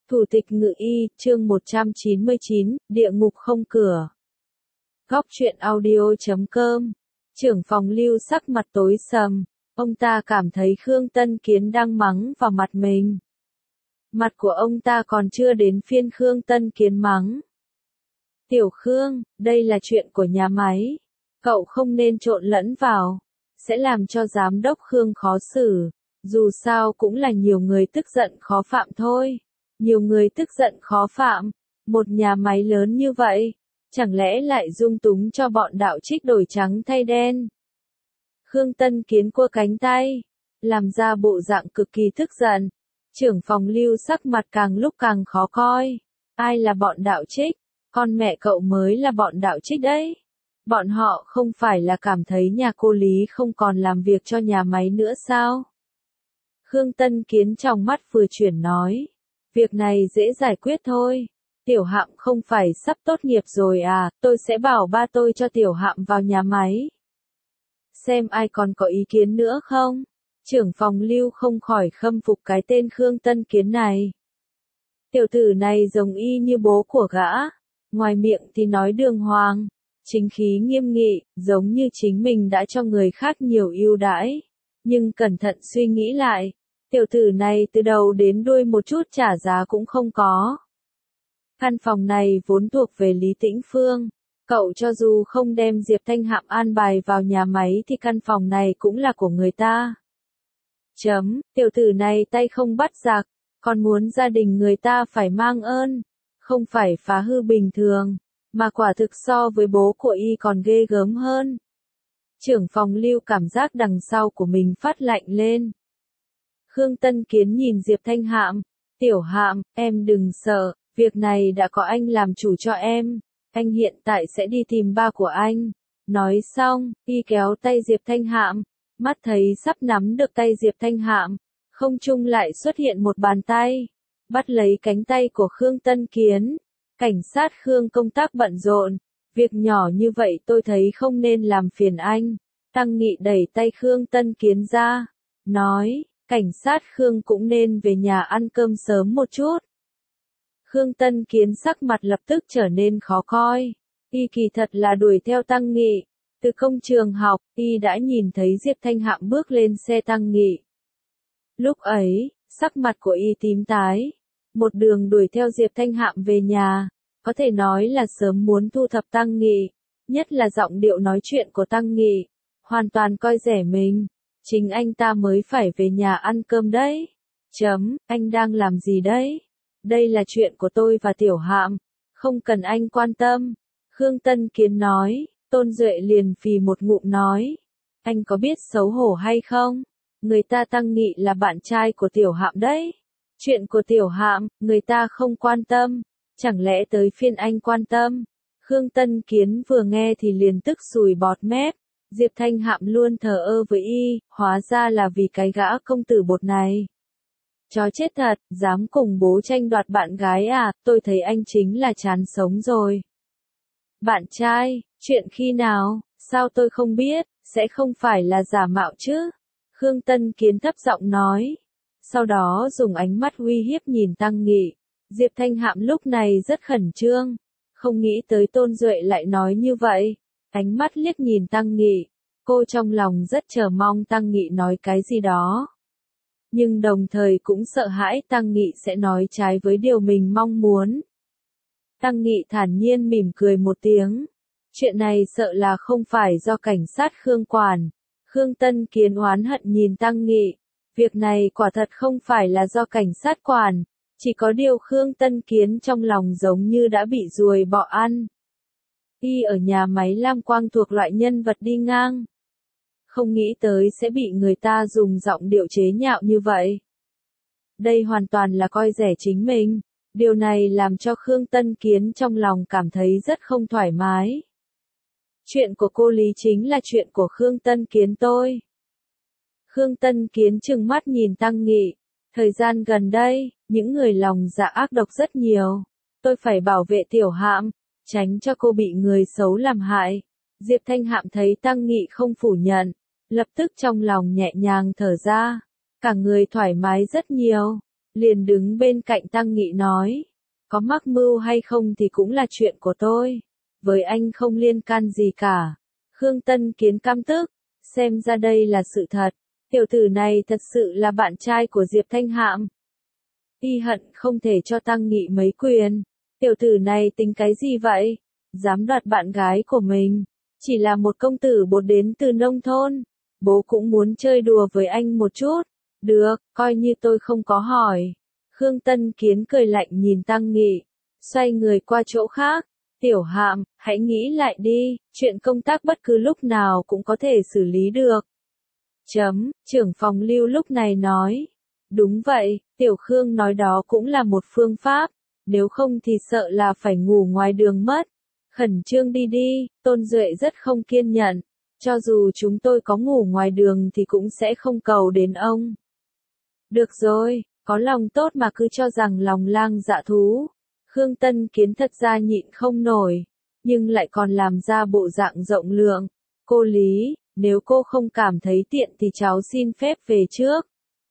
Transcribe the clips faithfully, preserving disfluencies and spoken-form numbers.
Thủ tịch Ngự Y, chương một trăm chín mươi chín, Địa ngục không cửa. Góc truyện audio chấm com. Trưởng phòng Lưu sắc mặt tối sầm, ông ta cảm thấy Khương Tân Kiến đang mắng vào mặt mình. Mặt của ông ta còn chưa đến phiên Khương Tân Kiến mắng. Tiểu Khương, đây là chuyện của nhà máy. Cậu không nên trộn lẫn vào. Sẽ làm cho giám đốc Khương khó xử. Dù sao cũng là nhiều người tức giận khó phạm thôi. Nhiều người tức giận khó phạm. Một nhà máy lớn như vậy. Chẳng lẽ lại dung túng cho bọn đạo trích đổi trắng thay đen. Khương Tân Kiến cua cánh tay. Làm ra bộ dạng cực kỳ tức giận. Trưởng phòng Lưu sắc mặt càng lúc càng khó coi. Ai là bọn đạo trích? Con mẹ cậu mới là bọn đạo trích đấy. Bọn họ không phải là cảm thấy nhà cô Lý không còn làm việc cho nhà máy nữa sao? Khương Tân Kiến trong mắt vừa chuyển nói. Việc này dễ giải quyết thôi. Tiểu Hạm không phải sắp tốt nghiệp rồi à, tôi sẽ bảo ba tôi cho Tiểu Hạm vào nhà máy. Xem ai còn có ý kiến nữa không? Trưởng phòng Lưu không khỏi khâm phục cái tên Khương Tân Kiến này. Tiểu tử này giống y như bố của gã. Ngoài miệng thì nói đường hoàng. Chính khí nghiêm nghị, giống như chính mình đã cho người khác nhiều ưu đãi. Nhưng cẩn thận suy nghĩ lại. Tiểu tử này từ đầu đến đuôi một chút trả giá cũng không có. Căn phòng này vốn thuộc về Lý Tĩnh Phương. Cậu cho dù không đem Diệp Thanh Hạm an bài vào nhà máy thì căn phòng này cũng là của người ta. Chấm, tiểu tử này tay không bắt giặc, còn muốn gia đình người ta phải mang ơn. Không phải phá hư bình thường, mà quả thực so với bố của y còn ghê gớm hơn. Trưởng phòng Lưu cảm giác đằng sau của mình phát lạnh lên. Khương Tân Kiến nhìn Diệp Thanh Hạm. Tiểu Hạm, em đừng sợ, việc này đã có anh làm chủ cho em. Anh hiện tại sẽ đi tìm ba của anh. Nói xong, y kéo tay Diệp Thanh Hạm. Mắt thấy sắp nắm được tay Diệp Thanh Hạm. Không trung lại xuất hiện một bàn tay. Bắt lấy cánh tay của Khương Tân Kiến. Cảnh sát Khương công tác bận rộn. Việc nhỏ như vậy tôi thấy không nên làm phiền anh. Tăng Nghị đẩy tay Khương Tân Kiến ra. Nói, cảnh sát Khương cũng nên về nhà ăn cơm sớm một chút. Khương Tân Kiến sắc mặt lập tức trở nên khó coi. Y kỳ thật là đuổi theo Tăng Nghị. Từ công trường học, y đã nhìn thấy Diệp Thanh Hạm bước lên xe Tăng Nghị. Lúc ấy, sắc mặt của y tím tái. Một đường đuổi theo Diệp Thanh Hạm về nhà. Có thể nói là sớm muốn thu thập Tăng Nghị. Nhất là giọng điệu nói chuyện của Tăng Nghị. Hoàn toàn coi rẻ mình. Chính anh ta mới phải về nhà ăn cơm đấy. Chấm, anh đang làm gì đấy? Đây là chuyện của tôi và Tiểu Hạm. Không cần anh quan tâm. Khương Tân Kiến nói. Tôn Duệ liền phì một ngụm nói. Anh có biết xấu hổ hay không? Người ta Tăng Nghị là bạn trai của Tiểu Hạm đấy. Chuyện của Tiểu Hạm, người ta không quan tâm. Chẳng lẽ tới phiên anh quan tâm? Khương Tân Kiến vừa nghe thì liền tức sùi bọt mép. Diệp Thanh Hạm luôn thờ ơ với y, hóa ra là vì cái gã công tử bột này. Chó chết thật, dám cùng bố tranh đoạt bạn gái à, tôi thấy anh chính là chán sống rồi. Bạn trai, chuyện khi nào, sao tôi không biết, sẽ không phải là giả mạo chứ? Khương Tân Kiến thấp giọng nói. Sau đó dùng ánh mắt uy hiếp nhìn Tăng Nghị. Diệp Thanh Hạm lúc này rất khẩn trương. Không nghĩ tới Tôn Duệ lại nói như vậy. Ánh mắt liếc nhìn Tăng Nghị. Cô trong lòng rất chờ mong Tăng Nghị nói cái gì đó. Nhưng đồng thời cũng sợ hãi Tăng Nghị sẽ nói trái với điều mình mong muốn. Tăng Nghị thản nhiên mỉm cười một tiếng. Chuyện này sợ là không phải do cảnh sát Khương quản. Khương Tân Kiến oán hận nhìn Tăng Nghị. Việc này quả thật không phải là do cảnh sát quản. Chỉ có điều Khương Tân Kiến trong lòng giống như đã bị ruồi bọ ăn. Y ở nhà máy Lam Quang thuộc loại nhân vật đi ngang. Không nghĩ tới sẽ bị người ta dùng giọng điệu chế nhạo như vậy. Đây hoàn toàn là coi rẻ chính mình. Điều này làm cho Khương Tân Kiến trong lòng cảm thấy rất không thoải mái. Chuyện của cô Lý chính là chuyện của Khương Tân Kiến tôi. Khương Tân Kiến trừng mắt nhìn Tăng Nghị. Thời gian gần đây, những người lòng dạ ác độc rất nhiều. Tôi phải bảo vệ Tiểu Hạm, tránh cho cô bị người xấu làm hại. Diệp Thanh Hạm thấy Tăng Nghị không phủ nhận. Lập tức trong lòng nhẹ nhàng thở ra. Cả người thoải mái rất nhiều. liền đứng bên cạnh Tăng Nghị nói, có mắc mưu hay không thì cũng là chuyện của tôi, với anh không liên can gì cả. Khương Tân Kiến căm tức, xem ra đây là sự thật, tiểu tử này thật sự là bạn trai của Diệp Thanh Hạm. Y hận không thể cho Tăng Nghị mấy quyền, tiểu tử này tính cái gì vậy, dám đoạt bạn gái của mình, chỉ là một công tử bột đến từ nông thôn, bố cũng muốn chơi đùa với anh một chút, được, coi như tôi không có hỏi. Khương Tân Kiến cười lạnh nhìn Tăng Nghị, xoay người qua chỗ khác, Tiểu Hạm, hãy nghĩ lại đi, chuyện công tác bất cứ lúc nào cũng có thể xử lý được. Chấm, trưởng phòng Lưu lúc này nói, đúng vậy, Tiểu Khương nói đó cũng là một phương pháp, nếu không thì sợ là phải ngủ ngoài đường mất. Khẩn trương đi đi, Tôn Duệ rất không kiên nhẫn, cho dù chúng tôi có ngủ ngoài đường thì cũng sẽ không cầu đến ông. Được rồi, có lòng tốt mà cứ cho rằng lòng lang dạ thú. Khương Tân Kiến thật ra nhịn không nổi, nhưng lại còn làm ra bộ dạng rộng lượng. Cô Lý, nếu cô không cảm thấy tiện thì cháu xin phép về trước.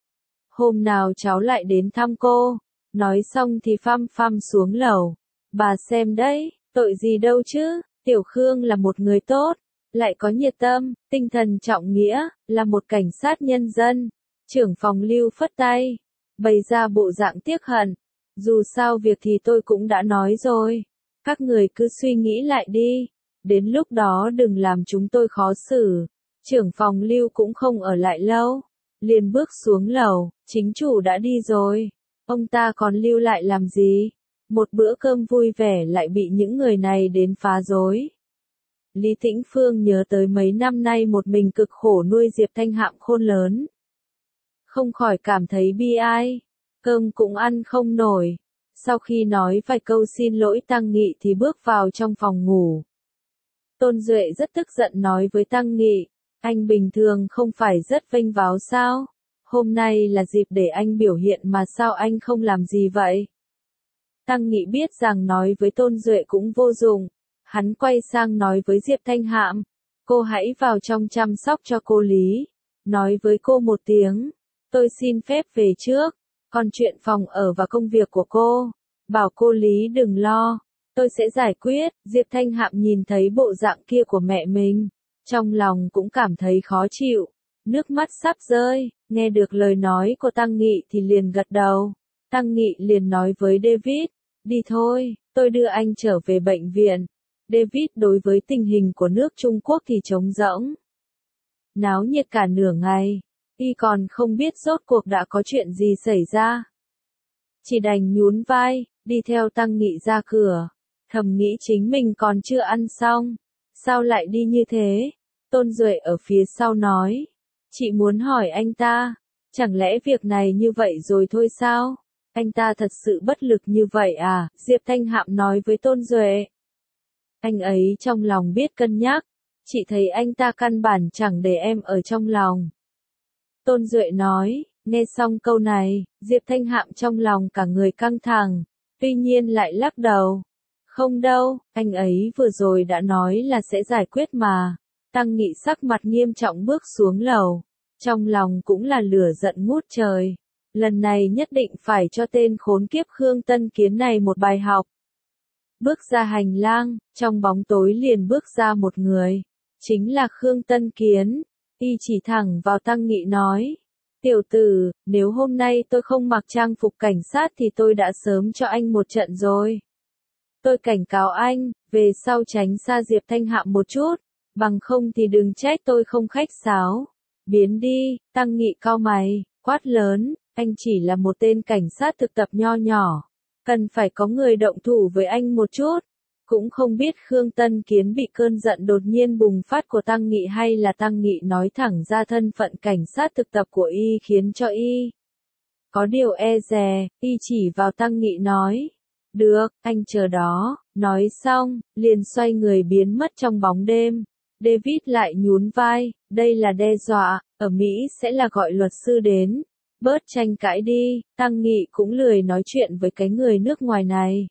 Hôm nào cháu lại đến thăm cô. Nói xong thì phăm phăm xuống lầu. Bà xem đấy, tội gì đâu chứ, Tiểu Khương là một người tốt, lại có nhiệt tâm, tinh thần trọng nghĩa, là một cảnh sát nhân dân. Trưởng phòng Lưu phất tay, bày ra bộ dạng tiếc hận. Dù sao việc thì tôi cũng đã nói rồi. Các người cứ suy nghĩ lại đi. Đến lúc đó đừng làm chúng tôi khó xử. Trưởng phòng Lưu cũng không ở lại lâu. Liền bước xuống lầu, chính chủ đã đi rồi. Ông ta còn lưu lại làm gì? Một bữa cơm vui vẻ lại bị những người này đến phá rối. Lý Tĩnh Phương nhớ tới mấy năm nay một mình cực khổ nuôi Diệp Thanh Hạm khôn lớn. Không khỏi cảm thấy bi ai. Cơm cũng ăn không nổi. Sau khi nói vài câu xin lỗi Tăng Nghị thì bước vào trong phòng ngủ. Tôn Duệ rất tức giận nói với Tăng Nghị, anh bình thường không phải rất vênh váo sao? Hôm nay là dịp để anh biểu hiện mà sao anh không làm gì vậy? Tăng Nghị biết rằng nói với Tôn Duệ cũng vô dụng. Hắn quay sang nói với Diệp Thanh Hạm, cô hãy vào trong chăm sóc cho cô Lý. Nói với cô một tiếng, tôi xin phép về trước. Còn chuyện phòng ở và công việc của cô, bảo cô Lý đừng lo, tôi sẽ giải quyết. Diệp Thanh Hạm nhìn thấy bộ dạng kia của mẹ mình, trong lòng cũng cảm thấy khó chịu, nước mắt sắp rơi, nghe được lời nói của Tăng Nghị thì liền gật đầu. Tăng Nghị liền nói với David, đi thôi, tôi đưa anh trở về bệnh viện. David đối với tình hình của nước Trung Quốc thì trống rỗng. Náo nhiệt cả nửa ngày. Y còn không biết rốt cuộc đã có chuyện gì xảy ra. Chỉ đành nhún vai, đi theo Tăng Nghị ra cửa. Thầm nghĩ chính mình còn chưa ăn xong. Sao lại đi như thế? Tôn Duệ ở phía sau nói. Chị muốn hỏi anh ta. Chẳng lẽ việc này như vậy rồi thôi sao? Anh ta thật sự bất lực như vậy à? Diệp Thanh Hạm nói với Tôn Duệ. Anh ấy trong lòng biết cân nhắc. Chị thấy anh ta căn bản chẳng để em ở trong lòng. Tôn Duệ nói, nghe xong câu này, Diệp Thanh Hạm trong lòng cả người căng thẳng, tuy nhiên lại lắc đầu. Không đâu, anh ấy vừa rồi đã nói là sẽ giải quyết mà. Tăng Nghị sắc mặt nghiêm trọng bước xuống lầu, trong lòng cũng là lửa giận ngút trời. Lần này nhất định phải cho tên khốn kiếp Khương Tân Kiến này một bài học. Bước ra hành lang, trong bóng tối liền bước ra một người, chính là Khương Tân Kiến. Y chỉ thẳng vào Tăng Nghị nói, tiểu tử, nếu hôm nay tôi không mặc trang phục cảnh sát thì tôi đã sớm cho anh một trận rồi. Tôi cảnh cáo anh, về sau tránh xa Diệp Thanh Hạm một chút, bằng không thì đừng trách tôi không khách sáo. Biến đi, Tăng Nghị cau mày, quát lớn, anh chỉ là một tên cảnh sát thực tập nho nhỏ, cần phải có người động thủ với anh một chút. Cũng không biết Khương Tân Kiến bị cơn giận đột nhiên bùng phát của Tăng Nghị hay là Tăng Nghị nói thẳng ra thân phận cảnh sát thực tập của y khiến cho y có điều e dè. Y chỉ vào Tăng Nghị nói, được, anh chờ đó. Nói xong, liền xoay người biến mất trong bóng đêm. David lại nhún vai, đây là đe dọa, ở Mỹ sẽ là gọi luật sư đến. Bớt tranh cãi đi, Tăng Nghị cũng lười nói chuyện với cái người nước ngoài này.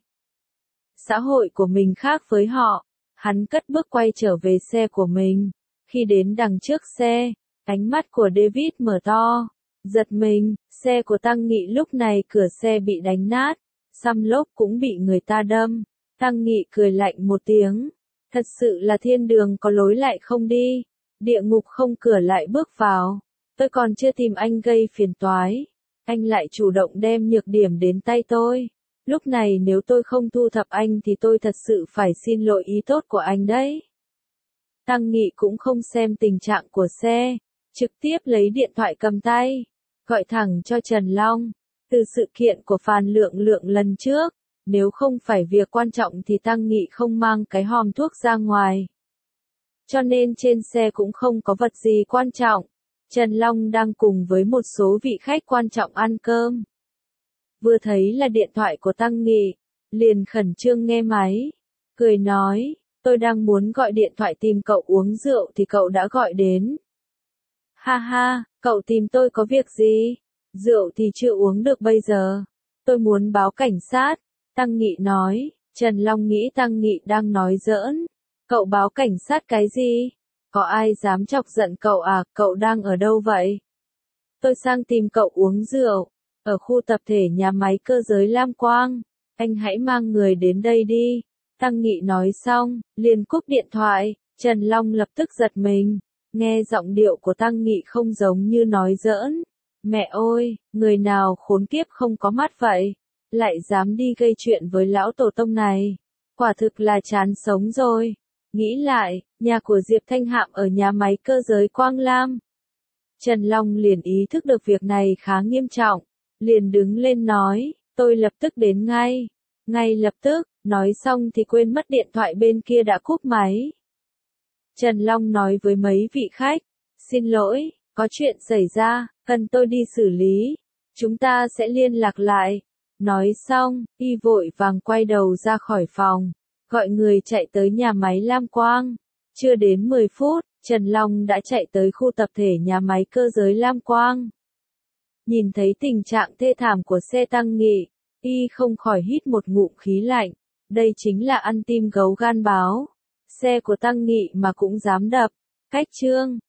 Xã hội của mình khác với họ. Hắn cất bước quay trở về xe của mình. Khi đến đằng trước xe, ánh mắt của David mở to. Giật mình, xe của Tăng Nghị lúc này cửa xe bị đánh nát, xăm lốp cũng bị người ta đâm. Tăng Nghị cười lạnh một tiếng. Thật sự là thiên đường có lối lại không đi, địa ngục không cửa lại bước vào. Tôi còn chưa tìm anh gây phiền toái, anh lại chủ động đem nhược điểm đến tay tôi. Lúc này nếu tôi không thu thập anh thì tôi thật sự phải xin lỗi ý tốt của anh đấy. Tăng Nghị cũng không xem tình trạng của xe, trực tiếp lấy điện thoại cầm tay, gọi thẳng cho Trần Long. Từ sự kiện của Phan Lượng Lượng lần trước, nếu không phải việc quan trọng thì Tăng Nghị không mang cái hòm thuốc ra ngoài. Cho nên trên xe cũng không có vật gì quan trọng. Trần Long đang cùng với một số vị khách quan trọng ăn cơm. Vừa thấy là điện thoại của Tăng Nghị, liền khẩn trương nghe máy, cười nói, tôi đang muốn gọi điện thoại tìm cậu uống rượu thì cậu đã gọi đến. Ha ha, cậu tìm tôi có việc gì? Rượu thì chưa uống được bây giờ. Tôi muốn báo cảnh sát. Tăng Nghị nói. Trần Long nghĩ Tăng Nghị đang nói giỡn. Cậu báo cảnh sát cái gì? Có ai dám chọc giận cậu à? Cậu đang ở đâu vậy? Tôi sang tìm cậu uống rượu. Ở khu tập thể nhà máy cơ giới Lam Quang. Anh hãy mang người đến đây đi. Tăng Nghị nói xong, liền cúp điện thoại. Trần Long lập tức giật mình. Nghe giọng điệu của Tăng Nghị không giống như nói giỡn. Mẹ ơi, người nào khốn kiếp không có mắt vậy? Lại dám đi gây chuyện với lão tổ tông này. Quả thực là chán sống rồi. Nghĩ lại, nhà của Diệp Thanh Hạm ở nhà máy cơ giới Quang Lam. Trần Long liền ý thức được việc này khá nghiêm trọng. Liền đứng lên nói, tôi lập tức đến ngay. Ngay lập tức, nói xong thì quên mất điện thoại bên kia đã cúp máy. Trần Long nói với mấy vị khách, xin lỗi, có chuyện xảy ra, cần tôi đi xử lý. Chúng ta sẽ liên lạc lại. Nói xong, y vội vàng quay đầu ra khỏi phòng, gọi người chạy tới nhà máy Lam Quang. Chưa đến mười phút, Trần Long đã chạy tới khu tập thể nhà máy cơ giới Lam Quang. Nhìn thấy tình trạng thê thảm của xe Tăng Nghị, y không khỏi hít một ngụm khí lạnh. Đây chính là ăn tim gấu gan báo. Xe của Tăng Nghị mà cũng dám đập. Cách chương